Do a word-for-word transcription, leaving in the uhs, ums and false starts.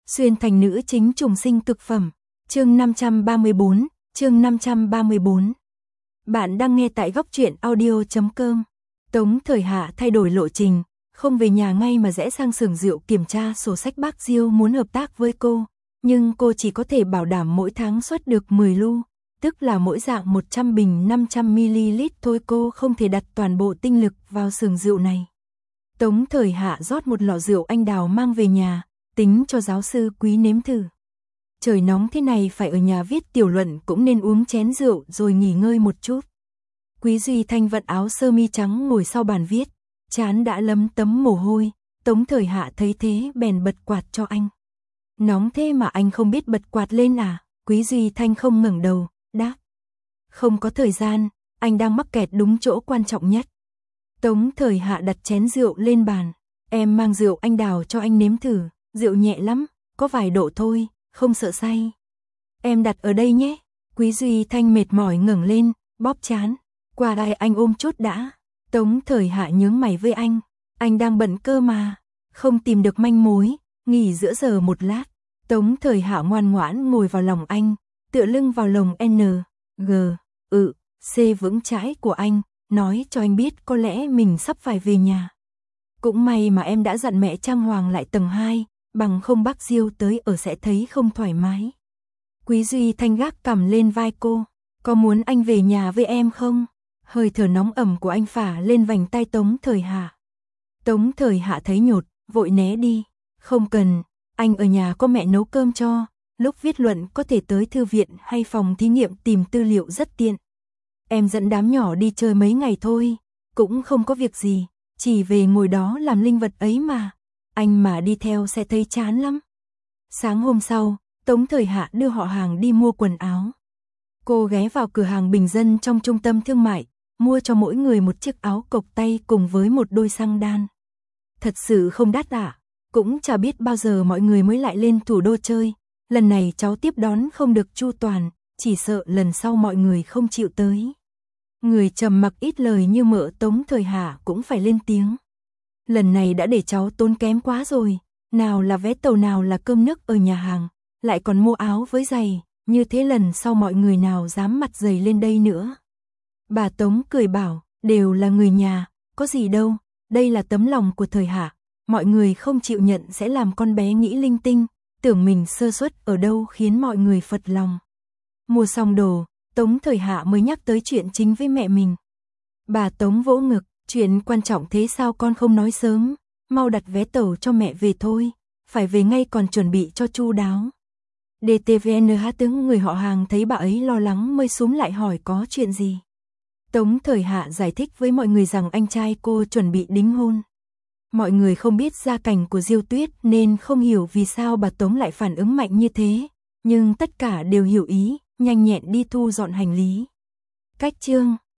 Xuyên thành nữ chính trùng sinh cực phẩm. Chương năm trăm ba mươi bốn, chương năm trăm ba mươi bốn. Bạn đang nghe tại góc truyện audio chấm com. Tống Thời Hạ thay đổi lộ trình, không về nhà ngay mà rẽ sang xưởng rượu kiểm tra sổ sách. Bác Diêu muốn hợp tác với cô, nhưng cô chỉ có thể bảo đảm mỗi tháng xuất được mười lu, tức là mỗi dạng một trăm bình năm trăm mi li lít thôi. Cô không thể đặt toàn bộ tinh lực vào xưởng rượu này. Tống Thời Hạ rót một lọ rượu anh đào mang về nhà, tính cho giáo sư Quý nếm thử. Trời nóng thế này phải ở nhà viết tiểu luận cũng nên uống chén rượu rồi nghỉ ngơi một chút. Quý Duy Thanh vận áo sơ mi trắng ngồi sau bàn viết, trán đã lấm tấm mồ hôi. Tống Thời Hạ thấy thế bèn bật quạt cho anh. Nóng thế mà anh không biết bật quạt lên à? Quý Duy Thanh không ngẩng đầu, đáp. Không có thời gian, anh đang mắc kẹt đúng chỗ quan trọng nhất. Tống Thời Hạ đặt chén rượu lên bàn. Em mang rượu anh đào cho anh nếm thử, rượu nhẹ lắm, có vài độ thôi, không sợ say. Em đặt ở đây nhé. Quý Duy Thanh mệt mỏi ngẩng lên, bóp trán. Qua đây anh ôm chút đã. Tống Thời Hạ nhướng mày với anh. Anh đang bận cơ mà, không tìm được manh mối, nghỉ giữa giờ một lát. Tống Thời Hạ ngoan ngoãn ngồi vào lòng anh, tựa lưng vào lồng N, G, ừ, C vững chãi của anh, nói cho anh biết có lẽ mình sắp phải về nhà. Cũng may mà em đã dặn mẹ trang hoàng lại tầng hai, bằng không bác Diêu tới ở sẽ thấy không thoải mái. Quý Duy Thanh gác cằm lên vai cô. Có muốn anh về nhà với em không? Hơi thở nóng ẩm của anh phả lên vành tay Tống Thời Hạ. Tống Thời Hạ thấy nhột, vội né đi. Không cần, anh ở nhà có mẹ nấu cơm cho, lúc viết luận có thể tới thư viện hay phòng thí nghiệm tìm tư liệu rất tiện. Em dẫn đám nhỏ đi chơi mấy ngày thôi, cũng không có việc gì, chỉ về ngồi đó làm linh vật ấy mà. Anh mà đi theo sẽ thấy chán lắm. Sáng hôm sau, Tống Thời Hạ đưa họ hàng đi mua quần áo. Cô ghé vào cửa hàng bình dân trong trung tâm thương mại, mua cho mỗi người một chiếc áo cộc tay cùng với một đôi xăng đan. Thật sự không đắt à? Cũng chả biết bao giờ mọi người mới lại lên thủ đô chơi. Lần này cháu tiếp đón không được chu toàn, chỉ sợ lần sau mọi người không chịu tới. Người trầm mặc ít lời như mợ Tống Thời Hạ cũng phải lên tiếng. Lần này đã để cháu tốn kém quá rồi, nào là vé tàu nào là cơm nước ở nhà hàng, lại còn mua áo với giày, như thế lần sau mọi người nào dám mặt dày lên đây nữa. Bà Tống cười bảo, đều là người nhà, có gì đâu, đây là tấm lòng của Thời Hạ, mọi người không chịu nhận sẽ làm con bé nghĩ linh tinh, tưởng mình sơ suất ở đâu khiến mọi người phật lòng. Mua xong đồ, Tống Thời Hạ mới nhắc tới chuyện chính với mẹ mình. Bà Tống vỗ ngực, chuyện quan trọng thế sao con không nói sớm, mau đặt vé tàu cho mẹ về thôi, phải về ngay còn chuẩn bị cho chu đáo. đê tê vê en hát tướng người họ hàng thấy bà ấy lo lắng mới xúm lại hỏi có chuyện gì. Tống Thời Hạ giải thích với mọi người rằng anh trai cô chuẩn bị đính hôn. Mọi người không biết gia cảnh của Diêu Tuyết nên không hiểu vì sao bà Tống lại phản ứng mạnh như thế, nhưng tất cả đều hiểu ý, nhanh nhẹn đi thu dọn hành lý. Cách chương